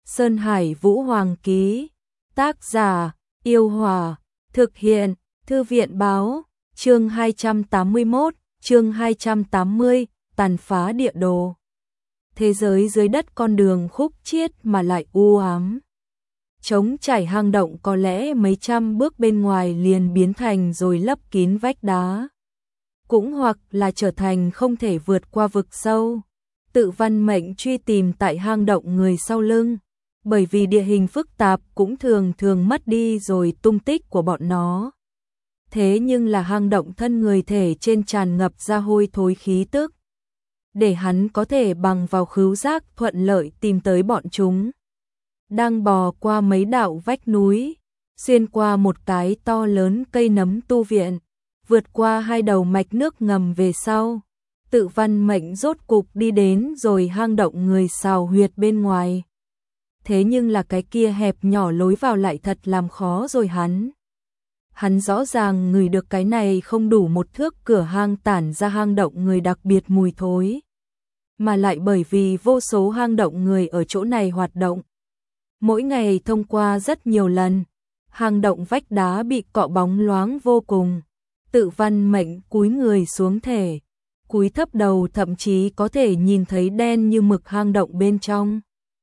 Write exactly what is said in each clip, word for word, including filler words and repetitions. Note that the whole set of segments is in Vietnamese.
Sơn Hải Vũ Hoàng ký. Tác giả: Yêu Hòa. Thực hiện: Thư viện báo. Chương hai trăm tám mươi mốt, chương hai trăm tám mươi, tàn phá địa đồ. Thế giới dưới đất con đường khúc chiết mà lại u ám. Trống trải hang động có lẽ mấy trăm bước bên ngoài liền biến thành rồi lấp kín vách đá. Cũng hoặc là trở thành không thể vượt qua vực sâu. Tự Văn Mệnh truy tìm tại hang động người sau lưng. Bởi vì địa hình phức tạp cũng thường thường mất đi rồi tung tích của bọn nó. Thế nhưng là hang động thân người thể trên tràn ngập ra hôi thối khí tức. Để hắn có thể bằng vào khứu giác thuận lợi tìm tới bọn chúng. Đang bò qua mấy đạo vách núi, xuyên qua một cái to lớn cây nấm tu viện, vượt qua hai đầu mạch nước ngầm về sau. Tự Văn Mệnh rốt cục đi đến rồi hang động người xào huyệt bên ngoài. Thế nhưng là cái kia hẹp nhỏ lối vào lại thật làm khó rồi hắn. Hắn rõ ràng ngửi được cái này không đủ một thước cửa hang tản ra hang động người đặc biệt mùi thối. Mà lại bởi vì vô số hang động người ở chỗ này hoạt động. Mỗi ngày thông qua rất nhiều lần, hang động vách đá bị cọ bóng loáng vô cùng. Tự Văn Mệnh cúi người xuống thể, cúi thấp đầu thậm chí có thể nhìn thấy đen như mực hang động bên trong.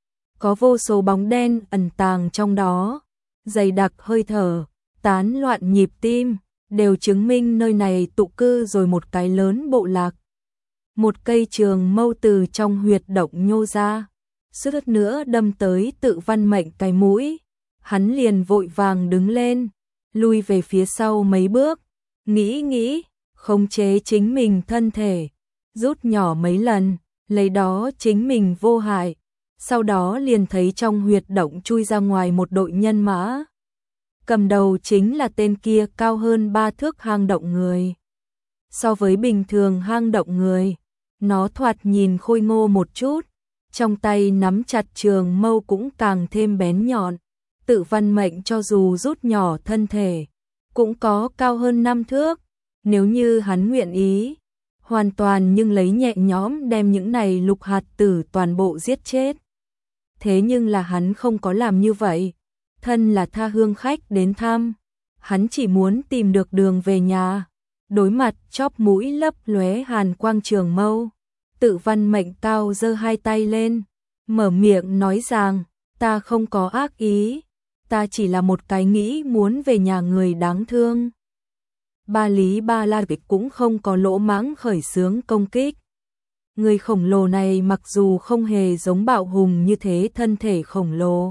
Có vô số bóng đen ẩn tàng trong đó, dày đặc hơi thở, tán loạn nhịp tim, đều chứng minh nơi này tụ cư rồi một cái lớn bộ lạc. Một cây trường mâu từ trong huyệt động nhô ra, suýt nữa đâm tới Tự Văn Mệnh cái mũi. Hắn liền vội vàng đứng lên, lui về phía sau mấy bước, nghĩ nghĩ, khống chế chính mình thân thể, rút nhỏ mấy lần, lấy đó chính mình vô hại. Sau đó liền thấy trong huyệt động chui ra ngoài một đội nhân mã. Cầm đầu chính là tên kia cao hơn ba thước hang động người. So với bình thường hang động người, nó thoạt nhìn khôi ngô một chút, trong tay nắm chặt trường mâu cũng càng thêm bén nhọn. Tự Văn Mệnh cho dù rút nhỏ thân thể, cũng có cao hơn năm thước. Nếu như hắn nguyện ý, hoàn toàn nhưng lấy nhẹ nhõm đem những này lục hạt tử toàn bộ giết chết. Thế nhưng là hắn không có làm như vậy. Thân là tha hương khách đến thăm, hắn chỉ muốn tìm được đường về nhà. Đối mặt chóp mũi lấp lóe hàn quang trường mâu, Tự Văn Mệnh cao giơ hai tay lên, mở miệng nói rằng, ta không có ác ý, ta chỉ là một cái nghĩ muốn về nhà người đáng thương. Ba Lý Ba La Kịch cũng không có lỗ mãng khởi xướng công kích. Người khổng lồ này mặc dù không hề giống bạo hùng như thế thân thể khổng lồ,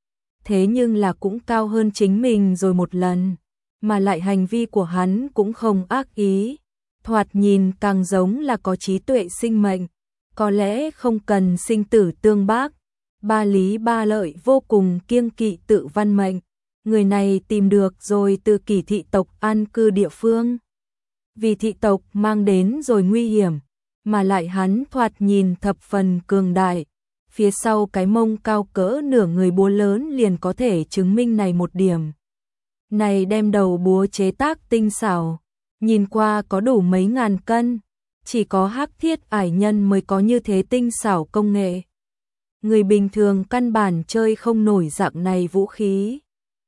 thế nhưng là cũng cao hơn chính mình rồi một lần, mà lại hành vi của hắn cũng không ác ý, thoạt nhìn càng giống là có trí tuệ sinh mệnh, có lẽ không cần sinh tử tương bác. Ba Lý Ba Lợi vô cùng kiêng kỵ Tự Văn Mệnh, người này tìm được rồi từ Kỳ thị tộc an cư địa phương. Vì thị tộc mang đến rồi nguy hiểm, mà lại hắn thoạt nhìn thập phần cường đại. Phía sau cái mông cao cỡ nửa người búa lớn liền có thể chứng minh này một điểm. Này đem đầu búa chế tác tinh xảo, nhìn qua có đủ mấy ngàn cân, chỉ có Hắc Thiết Ải Nhân mới có như thế tinh xảo công nghệ. Người bình thường căn bản chơi không nổi dạng này vũ khí.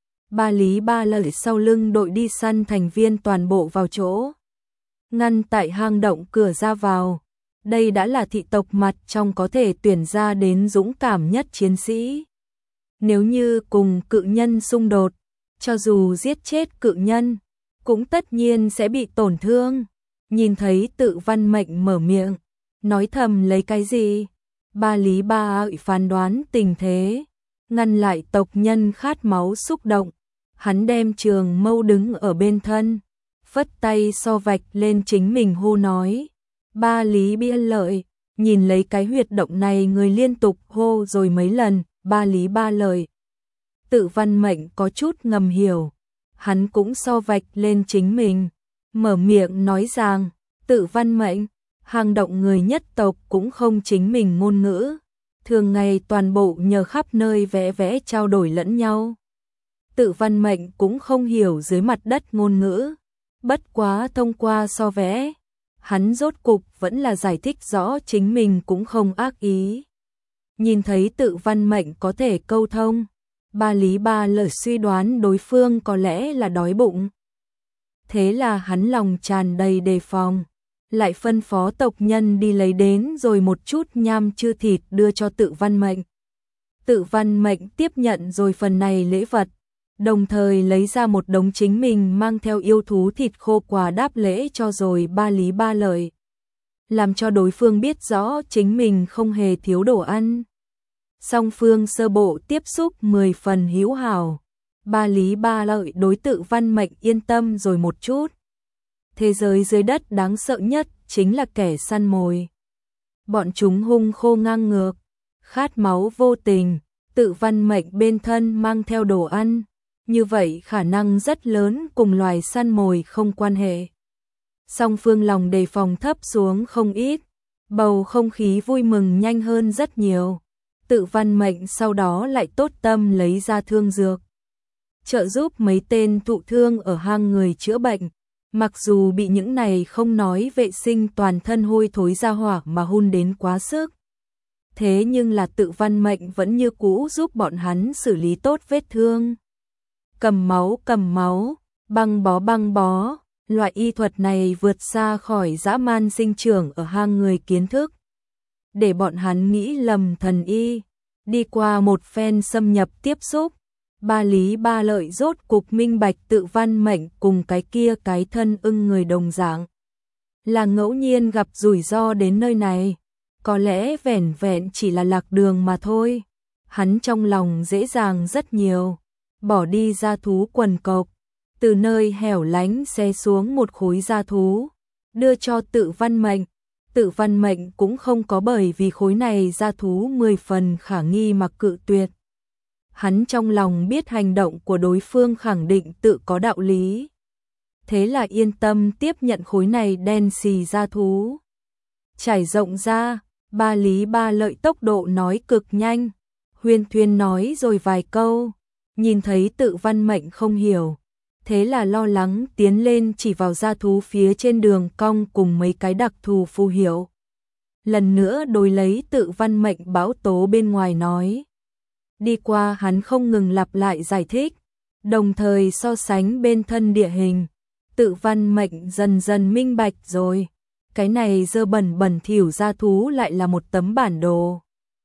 Ba Lý Ba Lợi sau lưng đội đi săn thành viên toàn bộ vào chỗ, ngăn tại hang động cửa ra vào. Đây đã là thị tộc mặt trong có thể tuyển ra đến dũng cảm nhất chiến sĩ. Nếu như cùng cự nhân xung đột, cho dù giết chết cự nhân, cũng tất nhiên sẽ bị tổn thương. Nhìn thấy Tự Văn Mệnh mở miệng, nói thầm lấy cái gì? Ba Lý Ba Lợi phán đoán tình thế, ngăn lại tộc nhân khát máu xúc động. Hắn đem trường mâu đứng ở bên thân, phất tay so vạch lên chính mình hô nói. Ba Lý Ba Lợi, nhìn lấy cái huyệt động này người liên tục hô rồi mấy lần, Ba Lý Ba Lợi. Tự Văn Mệnh có chút ngầm hiểu, hắn cũng so vạch lên chính mình, mở miệng nói rằng, Tự Văn Mệnh, hang động người nhất tộc cũng không chính mình ngôn ngữ, thường ngày toàn bộ nhờ khắp nơi vẽ vẽ trao đổi lẫn nhau. Tự Văn Mệnh cũng không hiểu dưới mặt đất ngôn ngữ, bất quá thông qua so vẽ, hắn rốt cục vẫn là giải thích rõ chính mình cũng không ác ý. nhìn thấy Tự Văn Mệnh có thể câu thông, Ba Lý Ba Lợi suy đoán đối phương có lẽ là đói bụng. Thế là hắn lòng tràn đầy đề phòng, lại phân phó tộc nhân đi lấy đến rồi một chút nham chư thịt đưa cho Tự Văn Mệnh. Tự Văn Mệnh tiếp nhận rồi phần này lễ vật, đồng thời lấy ra một đống chính mình mang theo yêu thú thịt khô quà đáp lễ cho rồi Ba Lý Ba Lợi, làm cho đối phương biết rõ chính mình không hề thiếu đồ ăn. Song phương sơ bộ tiếp xúc mười phần hữu hảo, Ba Lý Ba Lợi đối Tự Văn Mệnh yên tâm rồi một chút. Thế giới dưới đất đáng sợ nhất chính là kẻ săn mồi. Bọn chúng hung khô ngang ngược, khát máu vô tình, Tự Văn Mệnh bên thân mang theo đồ ăn, như vậy khả năng rất lớn cùng loài săn mồi không quan hệ. Song phương lòng đề phòng thấp xuống không ít, bầu không khí vui mừng nhanh hơn rất nhiều. Tự Văn Mệnh sau đó lại tốt tâm lấy ra thương dược, trợ giúp mấy tên thụ thương ở hang người chữa bệnh, mặc dù bị những này không nói vệ sinh toàn thân hôi thối ra hỏa mà hun đến quá sức. Thế nhưng là Tự Văn Mệnh vẫn như cũ giúp bọn hắn xử lý tốt vết thương. Cầm máu cầm máu, băng bó băng bó, loại y thuật này vượt xa khỏi dã man sinh trưởng ở hang người kiến thức. Để bọn hắn nghĩ lầm thần y, đi qua một phen xâm nhập tiếp xúc, Ba Lý Ba Lợi rốt cục minh bạch Tự Văn Mệnh cùng cái kia cái thân ưng người đồng dạng. Là ngẫu nhiên gặp rủi ro đến nơi này, có lẽ vẻn vẹn chỉ là lạc đường mà thôi. Hắn trong lòng dễ dàng rất nhiều, bỏ đi gia thú quần cộc, từ nơi hẻo lánh xé xuống một khối gia thú, đưa cho Tự Văn Mệnh. Tự Văn Mệnh cũng không có bởi vì khối này gia thú mười phần khả nghi mà cự tuyệt. Hắn trong lòng biết hành động của đối phương khẳng định tự có đạo lý. Thế là yên tâm tiếp nhận khối này đen xì gia thú. Trải rộng ra, Ba Lý Ba Lợi tốc độ nói cực nhanh, huyên thuyên nói rồi vài câu, nhìn thấy Tự Văn Mệnh không hiểu. Thế là lo lắng tiến lên chỉ vào gia thú phía trên đường cong cùng mấy cái đặc thù phù hiệu. Lần nữa đối lấy Tự Văn Mệnh báo tố bên ngoài nói. Đi qua hắn không ngừng lặp lại giải thích, đồng thời so sánh bên thân địa hình. Tự Văn Mệnh dần dần minh bạch rồi, cái này dơ bẩn bẩn thỉu gia thú lại là một tấm bản đồ.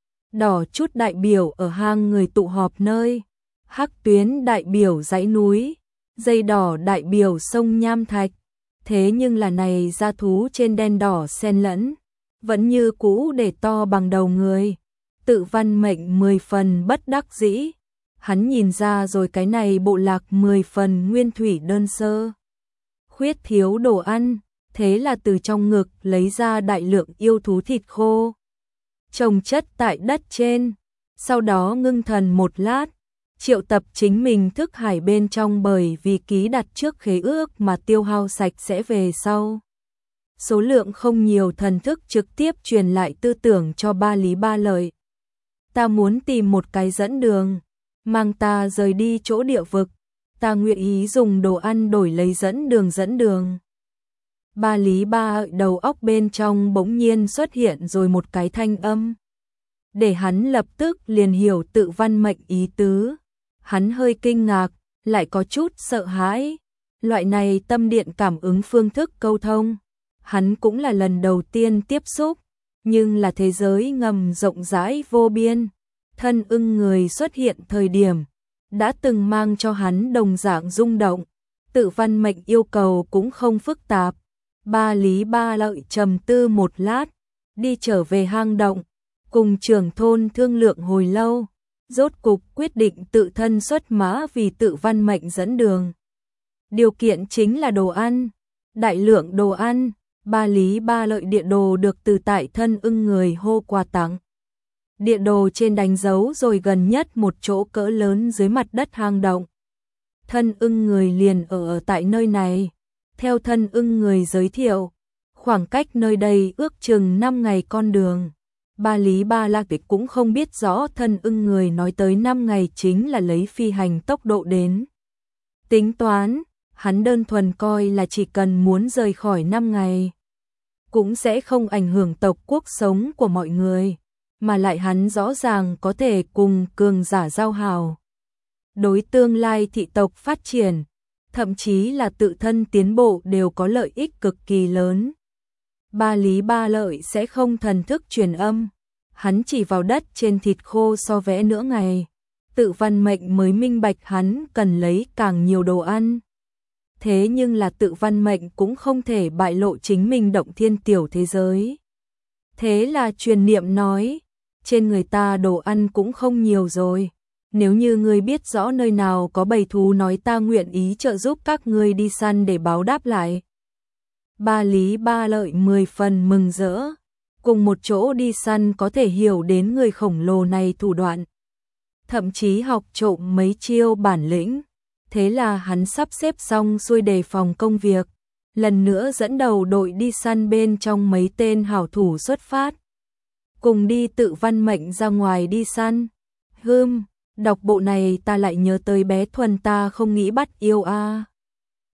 Đỏ chút đại biểu ở hang người tụ họp nơi, hắc tuyến đại biểu dãy núi, dây đỏ đại biểu sông nham thạch. Thế nhưng là này gia thú trên đen đỏ xen lẫn, vẫn như cũ để to bằng đầu người. Tự Văn Mệnh mười phần bất đắc dĩ, hắn nhìn ra rồi cái này bộ lạc mười phần nguyên thủy đơn sơ, khuyết thiếu đồ ăn, thế là từ trong ngực lấy ra đại lượng yêu thú thịt khô, trồng chất tại đất trên, sau đó ngưng thần một lát, triệu tập chính mình thức hải bên trong bởi vì ký đặt trước khế ước mà tiêu hao sạch sẽ về sau. Số lượng không nhiều thần thức trực tiếp truyền lại tư tưởng cho Ba Lý Ba Lợi. Ta muốn tìm một cái dẫn đường, mang ta rời đi chỗ địa vực, ta nguyện ý dùng đồ ăn đổi lấy dẫn đường dẫn đường. Ba Lý Ba Lợi đầu óc bên trong bỗng nhiên xuất hiện rồi một cái thanh âm, để hắn lập tức liền hiểu Tự Văn Mệnh ý tứ. Hắn hơi kinh ngạc, lại có chút sợ hãi. Loại này tâm điện cảm ứng phương thức câu thông, hắn cũng là lần đầu tiên tiếp xúc, nhưng là thế giới ngầm rộng rãi vô biên. Thân ưng người xuất hiện thời điểm, đã từng mang cho hắn đồng dạng rung động. Tự Văn Mệnh yêu cầu cũng không phức tạp. Ba Lý Ba Lợi trầm tư một lát, đi trở về hang động, cùng trưởng thôn thương lượng hồi lâu, rốt cục quyết định tự thân xuất mã vì Tự Văn Mệnh dẫn đường. Điều kiện chính là đồ ăn, đại lượng đồ ăn. Ba Lý Ba Lợi địa đồ được từ tại thân ưng người hô quà tặng. Địa đồ trên đánh dấu rồi gần nhất một chỗ cỡ lớn dưới mặt đất hang động. Thân ưng người liền ở, ở tại nơi này. Theo thân ưng người giới thiệu, khoảng cách nơi đây ước chừng năm ngày con đường. Ba Lý Ba Lạc Tịch cũng không biết rõ thân ưng người nói tới năm ngày chính là lấy phi hành tốc độ đến tính toán. Hắn đơn thuần coi là chỉ cần muốn rời khỏi năm ngày, cũng sẽ không ảnh hưởng tộc quốc sống của mọi người. mà lại hắn rõ ràng có thể cùng cường giả giao hảo. Đối tương lai thị tộc phát triển, thậm chí là tự thân tiến bộ đều có lợi ích cực kỳ lớn. Ba Lý Ba Lợi sẽ không thần thức truyền âm, hắn chỉ vào đất trên thịt khô so vẽ nửa ngày. Tự Văn Mệnh mới minh bạch hắn cần lấy càng nhiều đồ ăn. Thế nhưng là Tự Văn Mệnh cũng không thể bại lộ chính mình động thiên tiểu thế giới. Thế là truyền niệm nói, trên người ta đồ ăn cũng không nhiều rồi. Nếu như ngươi biết rõ nơi nào có bầy thú nói ta nguyện ý trợ giúp các ngươi đi săn để báo đáp lại. Ba Lý Ba Lợi mười phần mừng rỡ, cùng một chỗ đi săn có thể hiểu đến người khổng lồ này thủ đoạn. Thậm chí học trộm mấy chiêu bản lĩnh. Thế là hắn sắp xếp xong xuôi đề phòng công việc, lần nữa dẫn đầu đội đi săn bên trong mấy tên hảo thủ xuất phát. Cùng đi Tự Văn Mệnh ra ngoài đi săn. Hừm, đọc bộ này ta lại nhớ tới bé Thuần ta không nghĩ bắt yêu a. À.